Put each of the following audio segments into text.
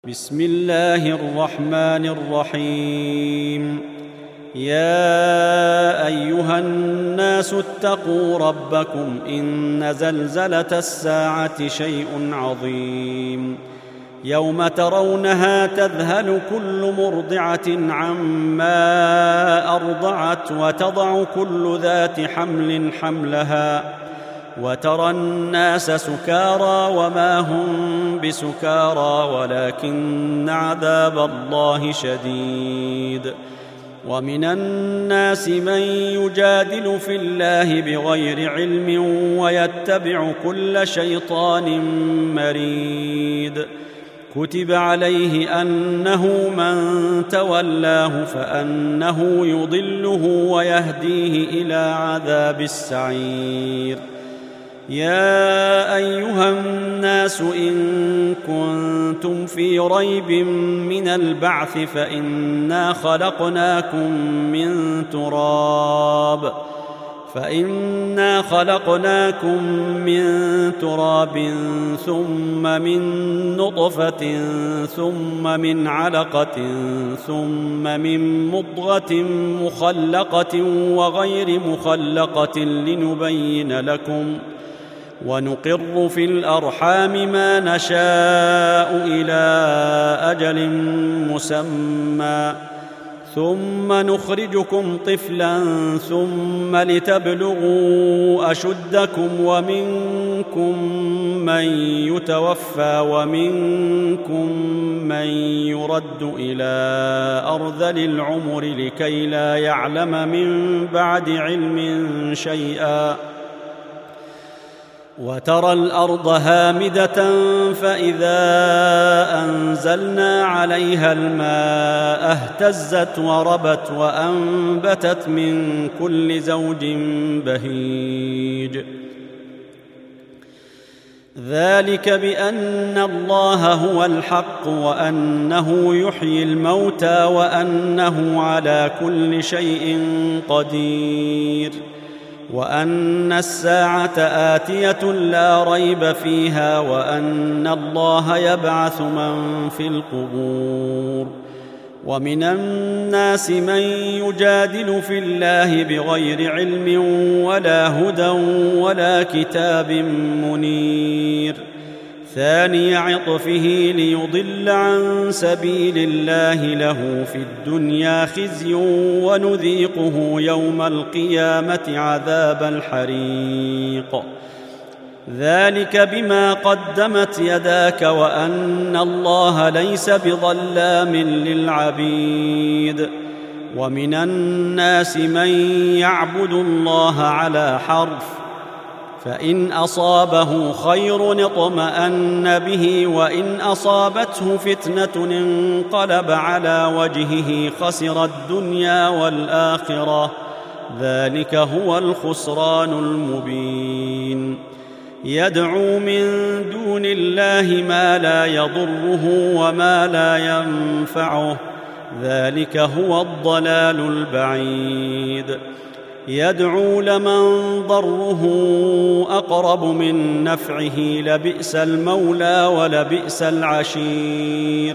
بسم الله الرحمن الرحيم. يا أيها الناس اتقوا ربكم إن زلزلة الساعة شيء عظيم يوم ترونها تذهل كل مرضعة عما أرضعت وتضع كل ذات حمل حملها وترى الناس سكارى وما هم بسكارى ولكن عذاب الله شديد. ومن الناس من يجادل في الله بغير علم ويتبع كل شيطان مريد. كتب عليه أنه من تولاه فأنه يضله ويهديه إلى عذاب السعير. يا أيها الناس إن كنتم في ريب من البعث فإنا خلقناكم من تراب ثم من نطفة ثم من علقة ثم من مضغة مخلقة وغير مخلقة لنبين لكم ونقر في الأرحام ما نشاء إلى أجل مسمى ثم نخرجكم طفلا ثم لتبلغوا أشدكم ومنكم من يتوفى ومنكم من يرد إلى أرذل العمر لكي لا يعلم من بعد علم شيئا. وترى الأرض هامدة فإذا أنزلنا عليها الماء اهتزت وربت وأنبتت من كل زوج بهيج. ذلك بأن الله هو الحق وأنه يحيي الموتى وأنه على كل شيء قدير وأن الساعة آتية لا ريب فيها وأن الله يبعث من في القبور. ومن الناس من يجادل في الله بغير علم ولا هدى ولا كتاب منير. ثاني عطفه ليضل عن سبيل الله له في الدنيا خزي ونذيقه يوم القيامة عذاب الحريق. ذلك بما قدمت يداك وأن الله ليس بظلام للعبيد. ومن الناس من يعبد الله على حرف فإن أصابه خير اطمأن به وإن أصابته فتنة انقلب على وجهه خسر الدنيا والآخرة. ذلك هو الخسران المبين. يدعو من دون الله ما لا يضره وما لا ينفعه. ذلك هو الضلال البعيد. يدعو لمن ضره أقرب من نفعه لبئس المولى ولبئس العشير.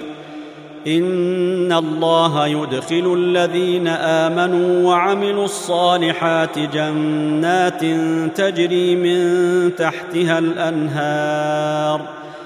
إن الله يدخل الذين آمنوا وعملوا الصالحات جنات تجري من تحتها الأنهار.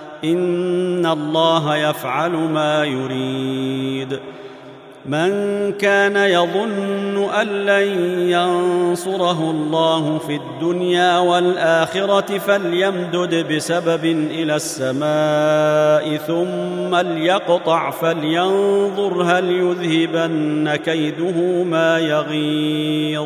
إن الله يفعل ما يريد. من كان يظن أن لن ينصره الله في الدنيا والآخرة فليمدد بسبب إلى السماء ثم ليقطع فلينظر هل يذهبن كيده ما يغيظ.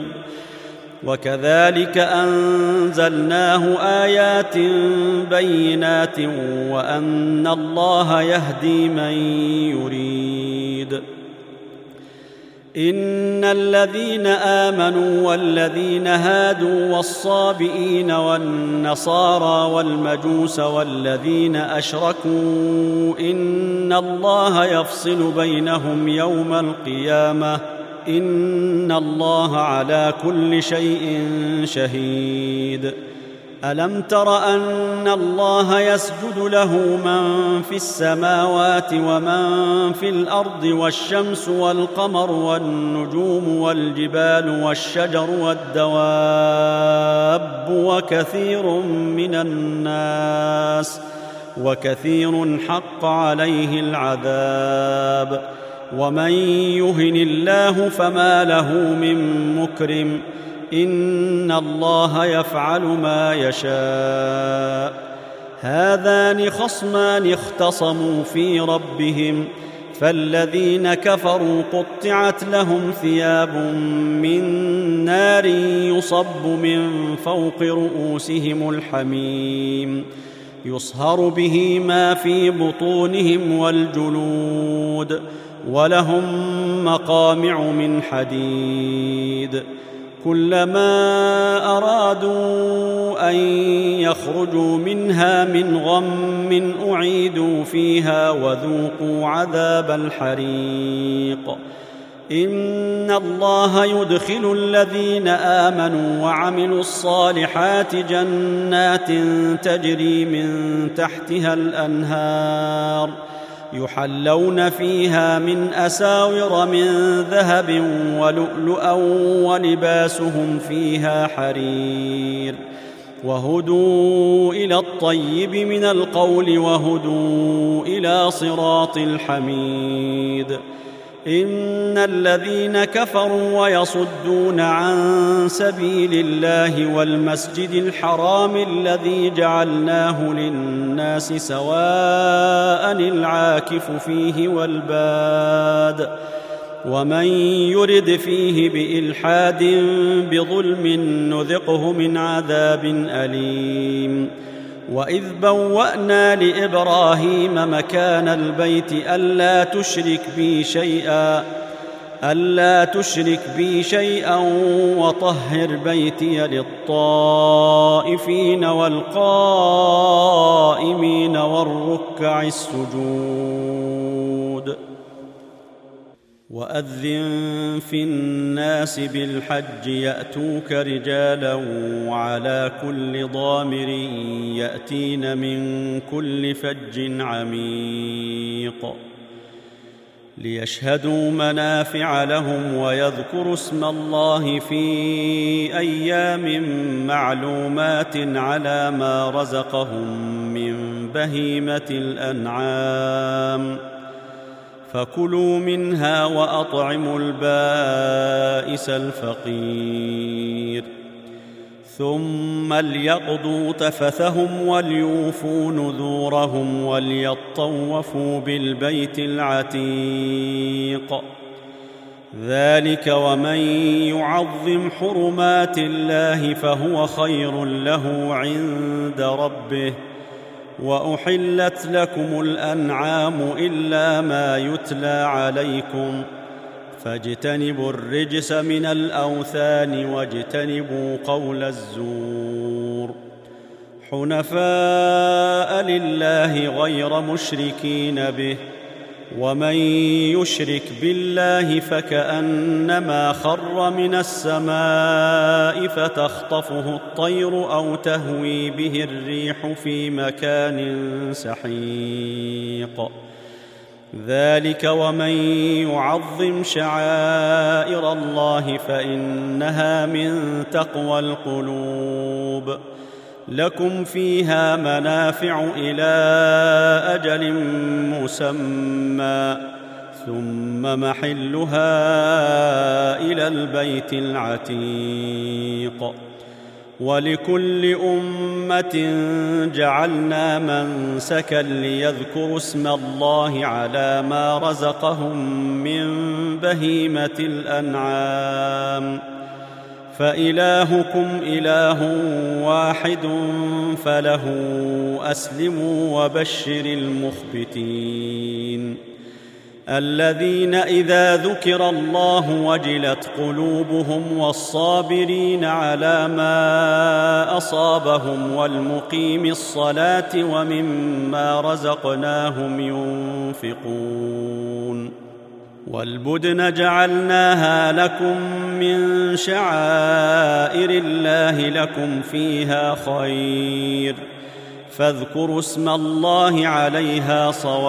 وكذلك أنزلناه آيات بينات وأن الله يهدي من يريد. إن الذين آمنوا والذين هادوا والصابئين والنصارى والمجوس والذين أشركوا إن الله يفصل بينهم يوم القيامة. إن الله على كل شيء شهيد. ألم تر أن الله يسجد له من في السماوات ومن في الأرض والشمس والقمر والنجوم والجبال والشجر والدواب وكثير حق عليه العذاب ومن يهن الله فما له من مكرم إن الله يفعل ما يشاء هذان خصمان اختصموا في ربهم فالذين كفروا قطعت لهم ثياب من نار يصب من فوق رؤوسهم الحميم يصهر به ما في بطونهم والجلود ولهم مقامع من حديد كلما أرادوا أن يخرجوا منها من غم أعيدوا فيها وذوقوا عذاب الحريق إن الله يدخل الذين آمنوا وعملوا الصالحات جنات تجري من تحتها الأنهار يحلون فيها من أساور من ذهب ولؤلؤا ولباسهم فيها حرير وهدوا إلى الطيب من القول وهدوا إلى صراط الحميد إن الذين كفروا ويصدون عن سبيل الله والمسجد الحرام الذي جعلناه للناس سواء العاكف فيه والباد ومن يرد فيه بإلحاد بظلم نذقه من عذاب أليم وإذ بوأنا لإبراهيم مكان البيت ألا تشرك بي شيئا وطهر بيتي للطائفين والقائمين والركع السجود وأذن في الناس بالحج يأتوك رجالا وعلى كل ضامر يأتين من كل فج عميق ليشهدوا منافع لهم ويذكروا اسم الله في أيام معلومات على ما رزقهم من بهيمة الأنعام فكلوا منها وأطعموا البائس الفقير ثم ليقضوا تفثهم وليوفوا نذورهم وليطوفوا بالبيت العتيق ذلك ومن يعظم حرمات الله فهو خير له عند ربه وأحلت لكم الأنعام إلا ما يتلى عليكم فاجتنبوا الرجس من الأوثان واجتنبوا قول الزور حنفاء لله غير مشركين به ومن يشرك بالله فكأنما خر من السماء فتخطفه الطير أو تهوي به الريح في مكان سحيق ذلك ومن يعظم شعائر الله فإنها من تقوى القلوب لكم فيها منافع إلى أجل مسمى ثم محلها إلى البيت العتيق ولكل أمة جعلنا منسكا ليذكروا اسم الله على ما رزقهم من بهيمة الأنعام فإلهكم إله واحد فله أسلموا وبشر المخبتين الذين إذا ذكر الله وجلت قلوبهم والصابرين على ما أصابهم والمقيم الصلاة ومما رزقناهم ينفقون والبدن جعلناها لكم من شعائر الله لكم فيها خير فاذكروا اسم الله عليها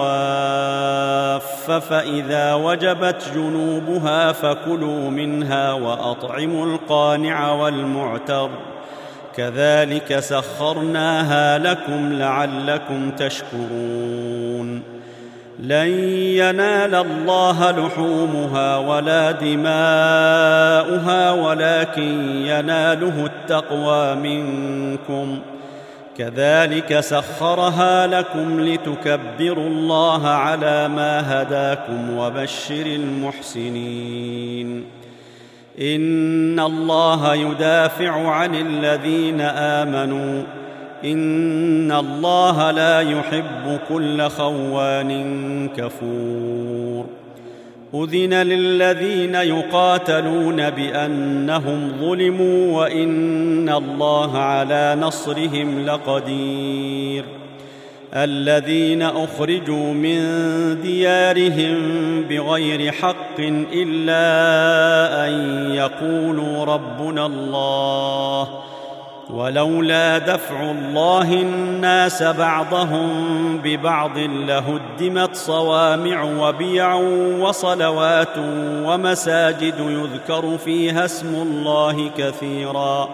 صواف فإذا وجبت جنوبها فكلوا منها وأطعموا القانع والمعتر كذلك سخرناها لكم لعلكم تشكرون لن ينال الله لحومها ولا دماؤها ولكن يناله التقوى منكم كذلك سخرها لكم لتكبروا الله على ما هداكم وبشر المحسنين إن الله يدافع عن الذين آمنوا إن الله لا يحب كل خوان كفور أذن للذين يقاتلون بأنهم ظلموا وإن الله على نصرهم لقدير الذين أخرجوا من ديارهم بغير حق إلا أن يقولوا ربنا الله ولولا دفع الله الناس بعضهم ببعض لهدمت صوامع وبيع وصلوات ومساجد يذكر فيها اسم الله كثيرا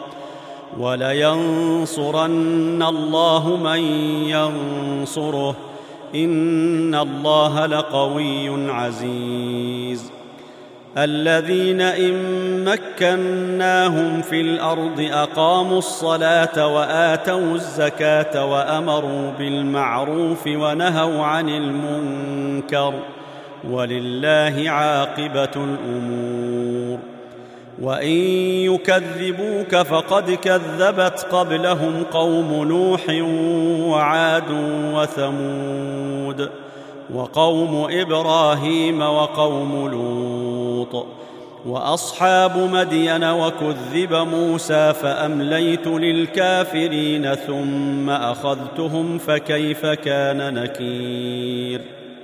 ولينصرن الله من ينصره إن الله لقوي عزيز الذين إن مكناهم في الأرض أقاموا الصلاة وآتوا الزكاة وأمروا بالمعروف ونهوا عن المنكر ولله عاقبة الأمور وإن يكذبوك فقد كذبت قبلهم قوم نوح وعاد وثمود وقوم إبراهيم وقوم لوط وأصحاب مدين وكذب موسى فأمليت للكافرين ثم أخذتهم فكيف كان نكير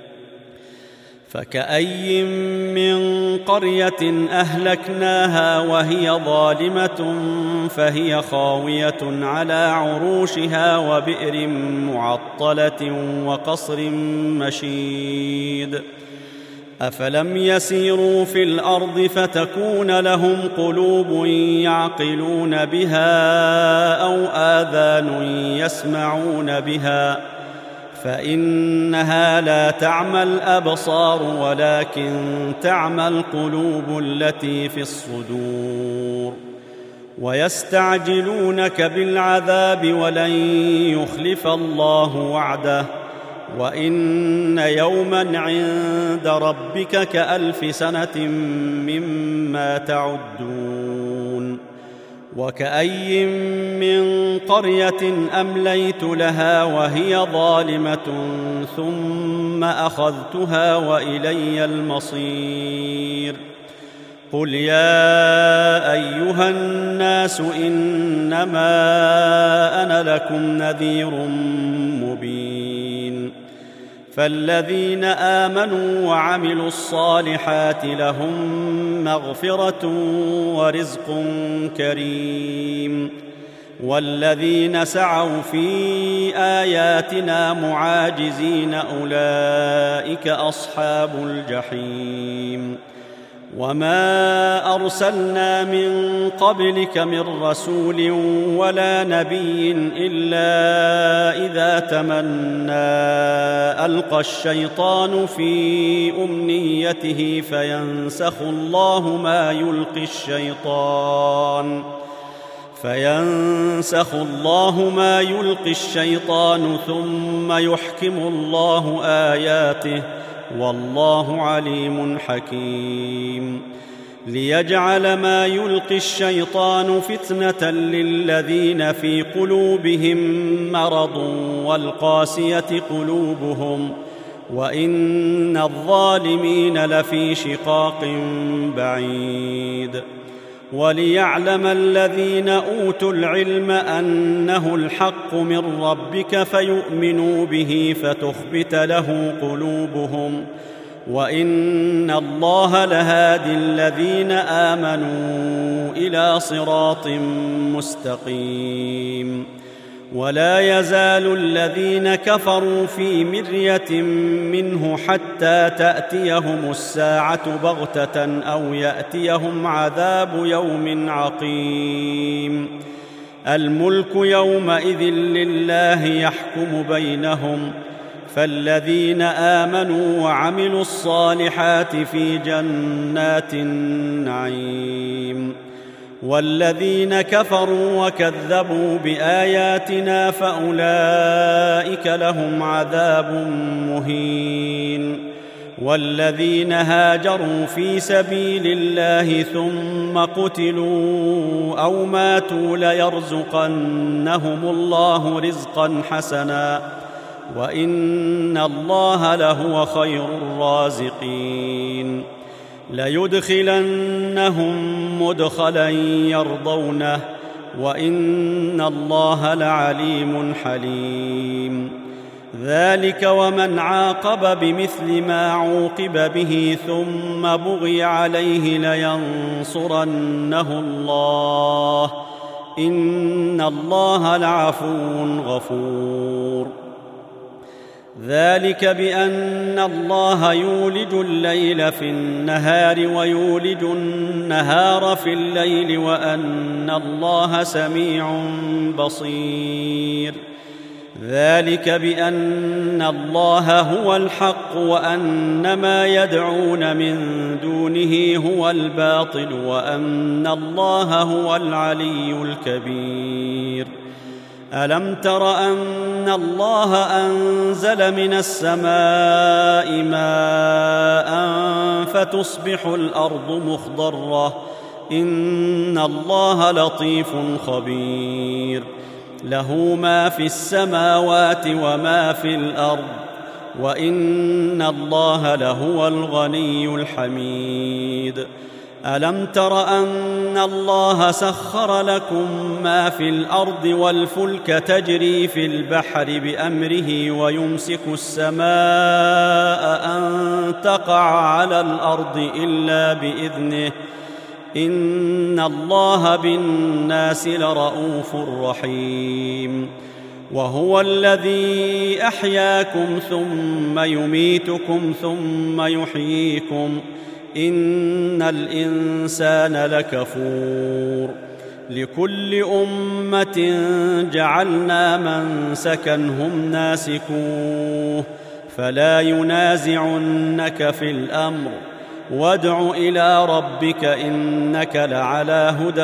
فكأي من قرية أهلكناها وهي ظالمة فهي خاوية على عروشها وبئر معطلة وقصر مشيد أفلم يسيروا في الأرض فتكون لهم قلوب يعقلون بها أو آذان يسمعون بها فإنها لا تعمى الأبصار ولكن تعمى القلوب التي في الصدور ويستعجلونك بالعذاب ولن يخلف الله وعده وإن يوما عند ربك كألف سنة مما تعدون وكأي من قرية أمليت لها وهي ظالمة ثم أخذتها وإلي المصير قل يا أيها الناس إنما أنا لكم نذير مبين فالذين آمنوا وعملوا الصالحات لهم مغفرة ورزق كريم والذين سعوا في آياتنا معاجزين أولئك أصحاب الجحيم وما أرسلنا من قبلك من رسول ولا نبي إلا إذا تمنى ألقى الشيطان في أمنيته فينسخ الله ما يلقي الشيطان ثم يحكم الله آياته والله عليم حكيم ليجعل ما يلقي الشيطان فتنة للذين في قلوبهم مرض والقاسية قلوبهم وإن الظالمين لفي شقاق بعيد وليعلم الذين أوتوا العلم أنه الحق من ربك فيؤمنوا به فتخبت له قلوبهم وإن الله لهادي الذين آمنوا إلى صراط مستقيم. ولا يزال الذين كفروا في مرية منه حتى تأتيهم الساعة بغتة أو يأتيهم عذاب يوم عقيم. الملك يومئذ لله يحكم بينهم، فالذين آمنوا وعملوا الصالحات في جنات النعيم، والذين كفروا وكذبوا بآياتنا فأولئك لهم عذاب مهين. والذين هاجروا في سبيل الله ثم قتلوا أو ماتوا ليرزقنهم الله رزقا حسنا، وإن الله لهو خير الرازقين. ليدخلنهم مدخلا يرضونه، وإن الله لعليم حليم. ذلك ومن عاقب بمثل ما عوقب به ثم بغي عليه لينصرنه الله، إن الله لعفو غفور. ذلك بأن الله يولج الليل في النهار ويولج النهار في الليل، وأن الله سميع بصير. ذلك بأن الله هو الحق وأن ما يدعون من دونه هو الباطل، وأن الله هو العلي الكبير. ألم تر أن الله أنزل من السماء ماء فتصبح الأرض مخضرة، إن الله لطيف خبير. له ما في السماوات وما في الأرض، وإن الله لهو الغني الحميد. ألم تر أن الله سخر لكم ما في الأرض والفلك تجري في البحر بأمره، ويمسك السماء أن تقع على الأرض إلا بإذنه، إن الله بالناس لرءوف رحيم. وهو الذي أحياكم ثم يميتكم ثم يحييكم، إن الإنسان لكفور. لكل أمة جعلنا منسكا هم ناسكوه، فلا ينازعنك في الأمر، وادع إلى ربك إنك لعلى هدى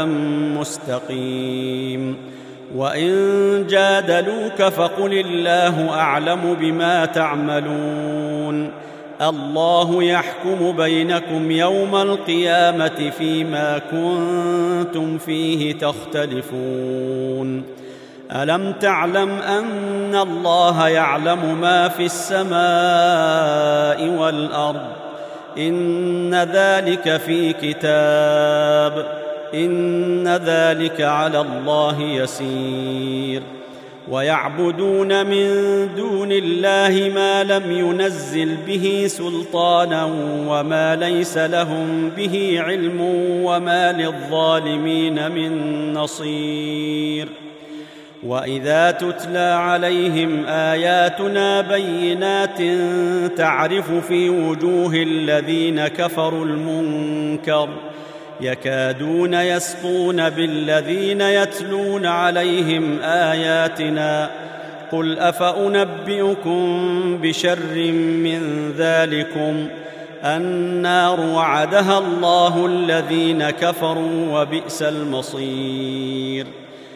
مستقيم. وإن جادلوك فقل الله أعلم بما تعملون، الله يحكم بينكم يوم القيامة فيما كنتم فيه تختلفون. ألم تعلم أن الله يعلم ما في السماء والأرض؟ إن ذلك في كتاب، إن ذلك على الله يسير. ويعبدون من دون الله ما لم ينزل به سلطانا، وما ليس لهم به علم، وما للظالمين من نصير. وإذا تتلى عليهم آياتنا بينات تعرف في وجوه الذين كفروا المنكر، يكادون يسطون بالذين يتلون عليهم آياتنا. قل أفأنبئكم بشر من ذلكم، النار وعدها الله الذين كفروا وبئس المصير.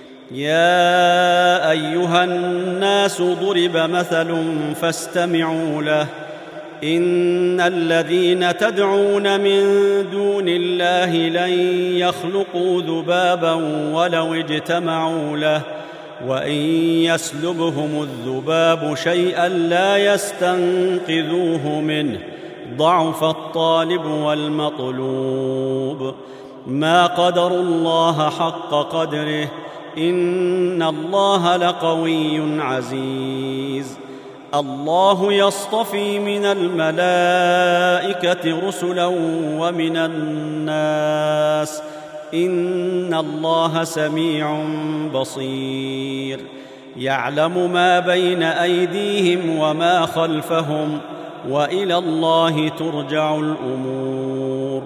يا أيها الناس ضرب مثل فاستمعوا له، إن الذين تدعون من دون الله لن يخلقوا ذبابا ولو اجتمعوا له، وإن يسلبهم الذباب شيئا لا يستنقذوه منه، ضعف الطالب والمطلوب. ما قدروا الله حق قدره، إن الله لقوي عزيز. الله يصطفي من الملائكة رسلا ومن الناس إن الله سميع بصير يعلم ما بين أيديهم وما خلفهم وإلى الله ترجع الأمور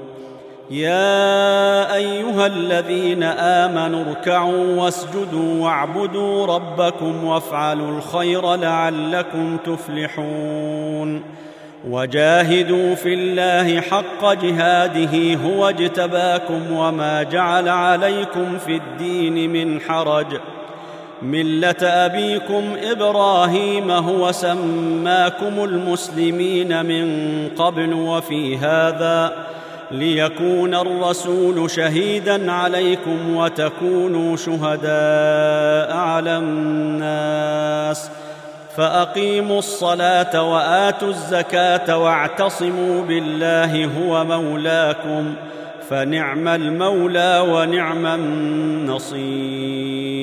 يا أيها الذين آمنوا اركعوا واسجدوا واعبدوا ربكم وافعلوا الخير لعلكم تفلحون وجاهدوا في الله حق جهاده هو اجتباكم وما جعل عليكم في الدين من حرج ملة أبيكم إبراهيم هو سماكم المسلمين من قبل وفي هذا ليكون الرسول شهيدا عليكم وتكونوا شهداء على الناس فأقيموا الصلاة وآتوا الزكاة واعتصموا بالله هو مولاكم فنعم المولى ونعم النصير